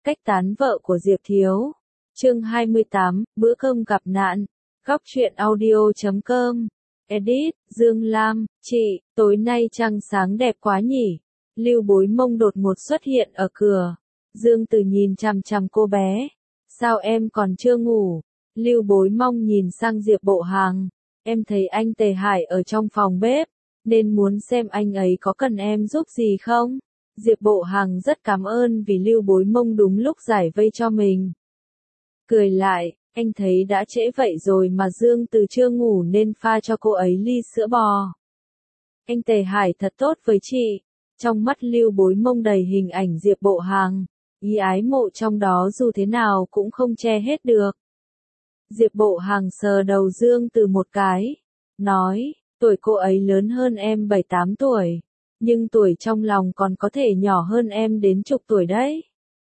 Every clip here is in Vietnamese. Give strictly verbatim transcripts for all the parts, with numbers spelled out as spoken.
Cách tán vợ của Diệp Thiếu. Chương hai mươi tám, bữa cơm gặp nạn. Góc truyện audio chấm com. Edit, Dương Lam, chị, tối nay trăng sáng đẹp quá nhỉ. Lưu Bối Mông đột ngột xuất hiện ở cửa. Dương Từ nhìn chằm chằm cô bé. Sao em còn chưa ngủ? Lưu Bối Mông nhìn sang Diệp Bộ Hàng. Em thấy anh Tề Hải ở trong phòng bếp, nên muốn xem anh ấy có cần em giúp gì không? Diệp Bộ Hàng rất cảm ơn vì Lưu Bối Mông đúng lúc giải vây cho mình. Cười lại, anh thấy đã trễ vậy rồi mà Dương Từ chưa ngủ nên pha cho cô ấy ly sữa bò. Anh Tề Hải thật tốt với chị. Trong mắt Lưu Bối Mông đầy hình ảnh Diệp Bộ Hàng, ý ái mộ trong đó dù thế nào cũng không che hết được. Diệp Bộ Hàng sờ đầu Dương Từ một cái, nói, tuổi cô ấy lớn hơn em bảy tám tuổi, nhưng tuổi trong lòng còn có thể nhỏ hơn em đến chục tuổi đấy.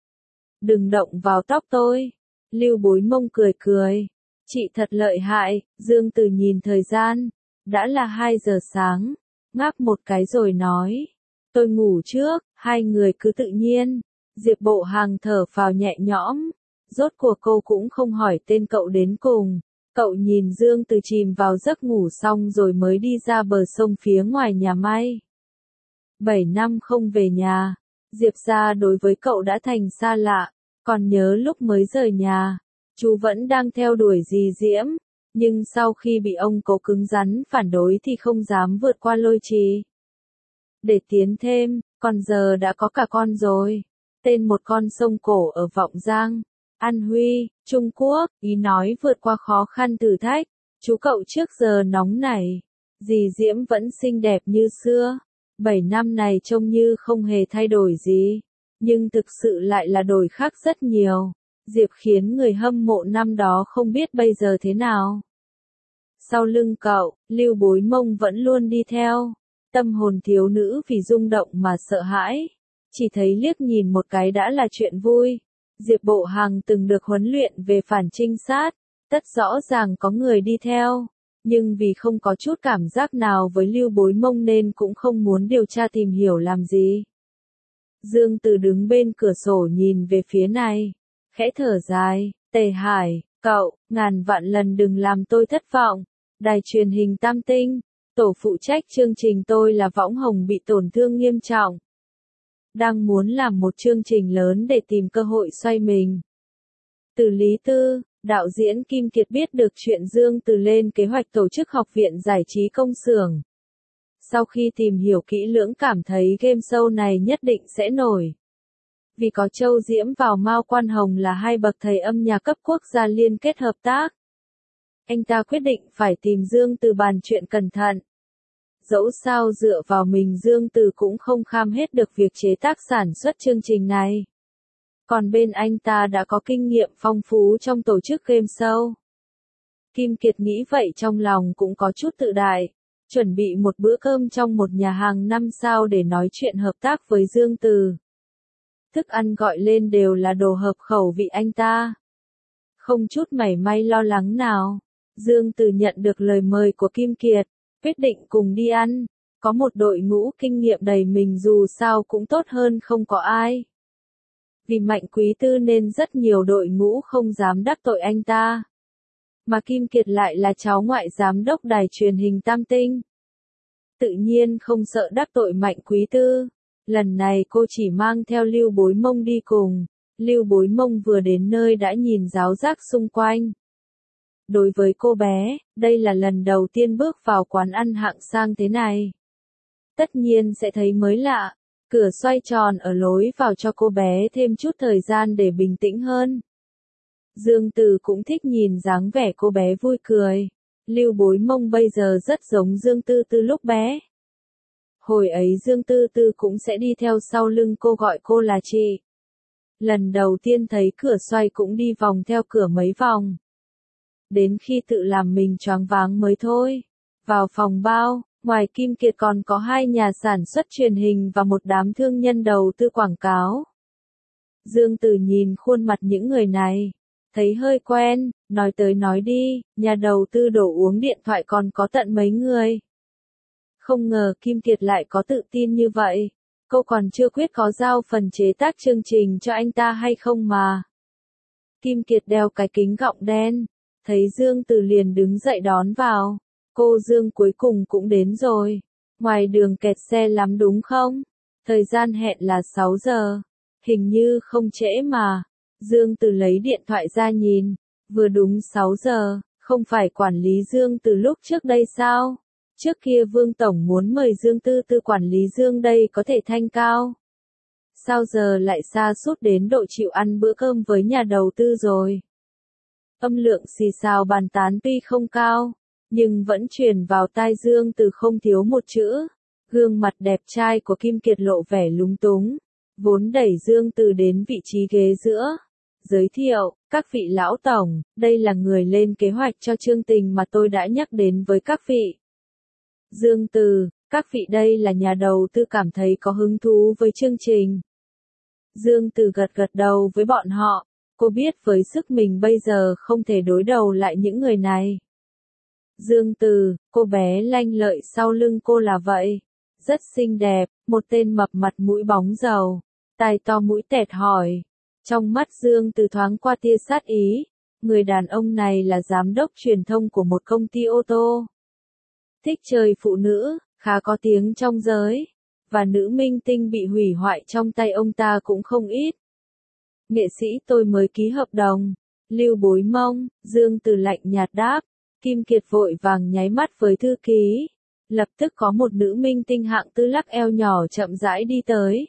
Đừng động vào tóc tôi. Lưu Bối Mông cười cười. Chị thật lợi hại. Dương Từ nhìn thời gian, đã là hai giờ sáng, ngáp một cái rồi nói, tôi ngủ trước. Hai người cứ tự nhiên. Diệp Bộ Hàng thở phào nhẹ nhõm. Rốt cuộc cô cũng không hỏi tên cậu đến cùng. Cậu nhìn Dương Từ chìm vào giấc ngủ xong rồi mới đi ra bờ sông phía ngoài nhà may. Bảy năm không về nhà, Diệp gia đối với cậu đã thành xa lạ. Còn nhớ lúc mới rời nhà, chú vẫn đang theo đuổi dì Diễm, nhưng sau khi bị ông cố cứng rắn phản đối thì không dám vượt qua Lôi Trì. Để tiến thêm, còn giờ đã có cả con rồi. Tên một con sông cổ ở Vọng Giang, An Huy, Trung Quốc, ý nói vượt qua khó khăn thử thách. Chú cậu trước giờ nóng nảy, dì Diễm vẫn xinh đẹp như xưa. Bảy năm này trông như không hề thay đổi gì, nhưng thực sự lại là đổi khác rất nhiều. Diệp khiến người hâm mộ năm đó không biết bây giờ thế nào. Sau lưng cậu, Lưu Bối Mông vẫn luôn đi theo. Tâm hồn thiếu nữ vì rung động mà sợ hãi. Chỉ thấy liếc nhìn một cái đã là chuyện vui. Diệp Bộ Hàng từng được huấn luyện về phản trinh sát, tất rõ ràng có người đi theo. Nhưng vì không có chút cảm giác nào với Lưu Bối Mông nên cũng không muốn điều tra tìm hiểu làm gì. Dương Từ đứng bên cửa sổ nhìn về phía này, khẽ thở dài, Tề Hải, cậu, ngàn vạn lần đừng làm tôi thất vọng. Đài truyền hình Tam Tinh, tổ phụ trách chương trình tôi là Võng Hồng bị tổn thương nghiêm trọng. Đang muốn làm một chương trình lớn để tìm cơ hội xoay mình. Từ Lý Tư, đạo diễn Kim Kiệt biết được chuyện Dương Từ lên kế hoạch tổ chức học viện giải trí công xưởng. Sau khi tìm hiểu kỹ lưỡng cảm thấy game show này nhất định sẽ nổi. Vì có Châu Diễm vào Mao Quan Hồng là hai bậc thầy âm nhạc cấp quốc gia liên kết hợp tác. Anh ta quyết định phải tìm Dương Từ bàn chuyện cẩn thận. Dẫu sao dựa vào mình Dương Từ cũng không kham hết được việc chế tác sản xuất chương trình này. Còn bên anh ta đã có kinh nghiệm phong phú trong tổ chức game show. Kim Kiệt nghĩ vậy trong lòng cũng có chút tự đại. Chuẩn bị một bữa cơm trong một nhà hàng năm sao để nói chuyện hợp tác với Dương Từ. Thức ăn gọi lên đều là đồ hợp khẩu vị anh ta. Không chút mảy may lo lắng nào. Dương Từ nhận được lời mời của Kim Kiệt, quyết định cùng đi ăn. Có một đội ngũ kinh nghiệm đầy mình dù sao cũng tốt hơn không có ai. Vì Mạnh Quý Tư nên rất nhiều đội ngũ không dám đắc tội anh ta. Mà Kim Kiệt lại là cháu ngoại giám đốc đài truyền hình Tam Tinh. Tự nhiên không sợ đắc tội Mạnh Quý Tư. Lần này cô chỉ mang theo Lưu Bối Mông đi cùng. Lưu Bối Mông vừa đến nơi đã nhìn ráo rác xung quanh. Đối với cô bé, đây là lần đầu tiên bước vào quán ăn hạng sang thế này. Tất nhiên sẽ thấy mới lạ. Cửa xoay tròn ở lối vào cho cô bé thêm chút thời gian để bình tĩnh hơn. Dương Từ cũng thích nhìn dáng vẻ cô bé vui cười. Lưu Bối Mông bây giờ rất giống Dương Tư Tư lúc bé. Hồi ấy Dương Tư Tư cũng sẽ đi theo sau lưng cô gọi cô là chị. Lần đầu tiên thấy cửa xoay cũng đi vòng theo cửa mấy vòng. Đến khi tự làm mình choáng váng mới thôi. Vào phòng bao, ngoài Kim Kiệt còn có hai nhà sản xuất truyền hình và một đám thương nhân đầu tư quảng cáo. Dương Từ nhìn khuôn mặt những người này, thấy hơi quen, nói tới nói đi, nhà đầu tư đồ uống điện thoại còn có tận mấy người. Không ngờ Kim Kiệt lại có tự tin như vậy. Cô còn chưa quyết có giao phần chế tác chương trình cho anh ta hay không mà. Kim Kiệt đeo cái kính gọng đen, thấy Dương Từ liền đứng dậy đón vào. Cô Dương cuối cùng cũng đến rồi. Ngoài đường kẹt xe lắm đúng không? Thời gian hẹn là sáu giờ. Hình như không trễ mà. Dương Từ lấy điện thoại ra nhìn. Vừa đúng sáu giờ, không phải quản lý Dương Từ lúc trước đây sao? Trước kia Vương Tổng muốn mời Dương Tư Tư quản lý Dương đây có thể thanh cao. Sao giờ lại sa sút đến độ chịu ăn bữa cơm với nhà đầu tư rồi? Âm lượng xì xào bàn tán tuy không cao, nhưng vẫn truyền vào tai Dương Từ không thiếu một chữ. Gương mặt đẹp trai của Kim Kiệt lộ vẻ lúng túng, vốn đẩy Dương Từ đến vị trí ghế giữa. Giới thiệu, các vị lão tổng, đây là người lên kế hoạch cho chương trình mà tôi đã nhắc đến với các vị. Dương Từ, các vị đây là nhà đầu tư cảm thấy có hứng thú với chương trình. Dương Từ gật gật đầu với bọn họ, cô biết với sức mình bây giờ không thể đối đầu lại những người này. Dương Từ, cô bé lanh lợi sau lưng cô là vậy. Rất xinh đẹp, một tên mập mặt mũi bóng dầu, tai to mũi tẹt hỏi. Trong mắt Dương Từ thoáng qua tia sát ý, người đàn ông này là giám đốc truyền thông của một công ty ô tô. Thích chơi phụ nữ, khá có tiếng trong giới, và nữ minh tinh bị hủy hoại trong tay ông ta cũng không ít. Nghệ sĩ tôi mới ký hợp đồng, Lưu Bối Mông, Dương Từ lạnh nhạt đáp. Kim Kiệt vội vàng nháy mắt với thư ký. Lập tức có một nữ minh tinh hạng tư lắc eo nhỏ chậm rãi đi tới.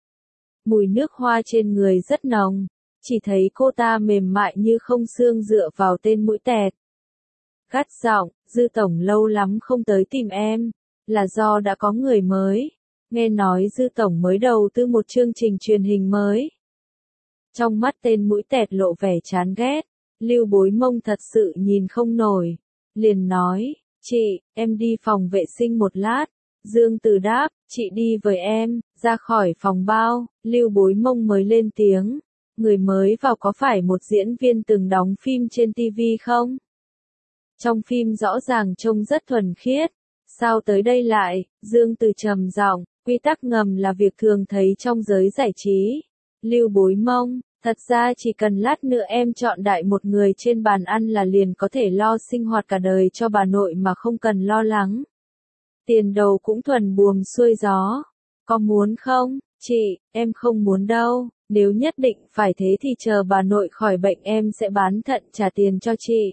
Mùi nước hoa trên người rất nồng, chỉ thấy cô ta mềm mại như không xương dựa vào tên mũi tẹt. Gắt giọng, Dư Tổng lâu lắm không tới tìm em, là do đã có người mới. Nghe nói Dư Tổng mới đầu tư một chương trình truyền hình mới. Trong mắt tên mũi tẹt lộ vẻ chán ghét, Lưu Bối Mông thật sự nhìn không nổi. Liền nói, chị, em đi phòng vệ sinh một lát. Dương Từ đáp, chị đi với em, ra khỏi phòng bao. Lưu Bối Mông mới lên tiếng, người mới vào có phải một diễn viên từng đóng phim trên ti vi không? Trong phim rõ ràng trông rất thuần khiết, sao tới đây lại? Dương Từ trầm giọng, quy tắc ngầm là việc thường thấy trong giới giải trí. Lưu Bối Mông, thật ra chỉ cần lát nữa em chọn đại một người trên bàn ăn là liền có thể lo sinh hoạt cả đời cho bà nội mà không cần lo lắng. Tiền đầu cũng thuần buồm xuôi gió. Có muốn không? Chị, em không muốn đâu, nếu nhất định phải thế thì chờ bà nội khỏi bệnh em sẽ bán thận trả tiền cho chị.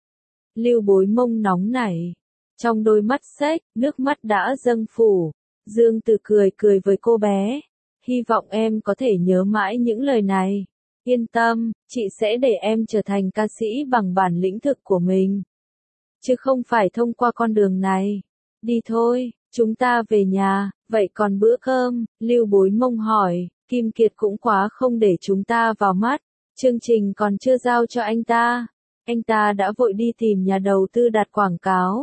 Lưu Bối Mông nóng nảy. Trong đôi mắt xếch, nước mắt đã dâng phủ. Dương Từ cười cười với cô bé. Hy vọng em có thể nhớ mãi những lời này. Yên tâm, chị sẽ để em trở thành ca sĩ bằng bản lĩnh thực của mình. Chứ không phải thông qua con đường này. Đi thôi, chúng ta về nhà, vậy còn bữa cơm? Lưu Bối Mông hỏi, Kim Kiệt cũng quá không để chúng ta vào mắt. Chương trình còn chưa giao cho anh ta. Anh ta đã vội đi tìm nhà đầu tư đặt quảng cáo.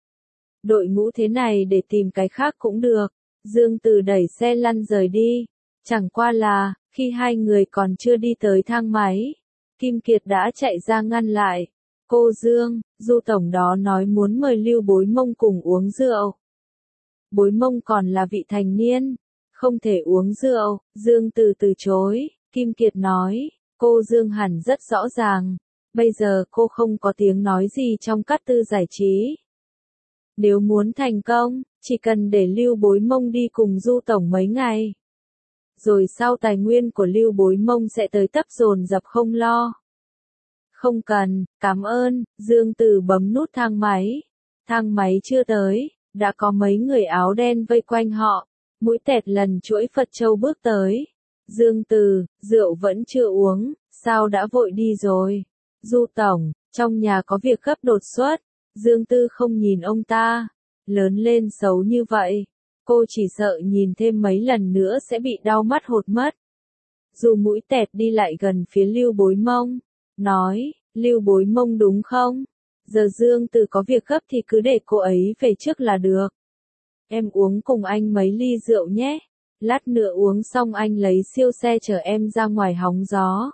Đội ngũ thế này để tìm cái khác cũng được. Dương Từ đẩy xe lăn rời đi. Chẳng qua là, khi hai người còn chưa đi tới thang máy, Kim Kiệt đã chạy ra ngăn lại. Cô Dương, Du Tổng đó nói muốn mời Lưu Bối Mông cùng uống rượu. Bối Mông còn là vị thành niên, không thể uống rượu. Dương Từ từ chối. Kim Kiệt nói, cô Dương hẳn rất rõ ràng. Bây giờ cô không có tiếng nói gì trong các tư giải trí. Nếu muốn thành công, chỉ cần để Lưu Bối Mông đi cùng Du Tổng mấy ngày. Rồi sau tài nguyên của Lưu Bối Mông sẽ tới tấp dồn dập không lo. Không cần, cảm ơn. Dương Từ bấm nút thang máy. Thang máy chưa tới, đã có mấy người áo đen vây quanh họ. Mũi tẹt lần chuỗi Phật Châu bước tới. Dương Từ, rượu vẫn chưa uống, sao đã vội đi rồi? Du Tổng, trong nhà có việc gấp đột xuất. Dương Tư không nhìn ông ta. Lớn lên xấu như vậy. Cô chỉ sợ nhìn thêm mấy lần nữa sẽ bị đau mắt hột mất. Dù mũi tẹt đi lại gần phía Lưu Bối Mông. Nói, Lưu Bối Mông đúng không? Giờ Dương Từ có việc gấp thì cứ để cô ấy về trước là được. Em uống cùng anh mấy ly rượu nhé. Lát nữa uống xong anh lấy siêu xe chở em ra ngoài hóng gió.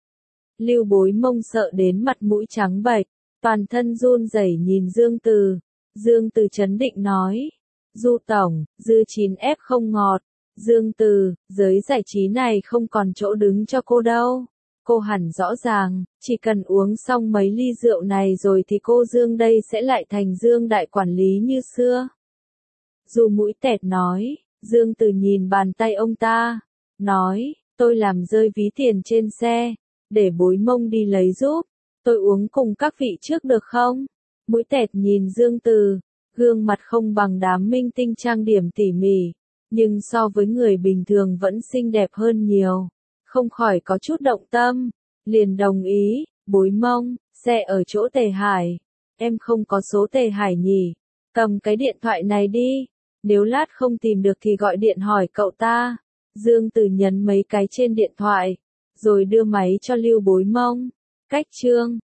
Lưu Bối Mông sợ đến mặt mũi trắng bệch, toàn thân run rẩy nhìn Dương Từ. Dương Từ trấn định nói, Du Tổng, dưa chín ép không ngọt, Dương Từ, giới giải trí này không còn chỗ đứng cho cô đâu. Cô hẳn rõ ràng, chỉ cần uống xong mấy ly rượu này rồi thì cô Dương đây sẽ lại thành Dương đại quản lý như xưa. Dù mũi tẹt nói, Dương Từ nhìn bàn tay ông ta, nói, tôi làm rơi ví tiền trên xe, để bối mông đi lấy giúp, tôi uống cùng các vị trước được không? Mũi tẹt nhìn Dương Từ, gương mặt không bằng đám minh tinh trang điểm tỉ mỉ, nhưng so với người bình thường vẫn xinh đẹp hơn nhiều, không khỏi có chút động tâm, liền đồng ý, bối mông, xe ở chỗ Tề Hải, em không có số Tề Hải nhỉ, cầm cái điện thoại này đi, nếu lát không tìm được thì gọi điện hỏi cậu ta. Dương Từ nhấn mấy cái trên điện thoại, rồi đưa máy cho Lưu Bối Mông. Cách chương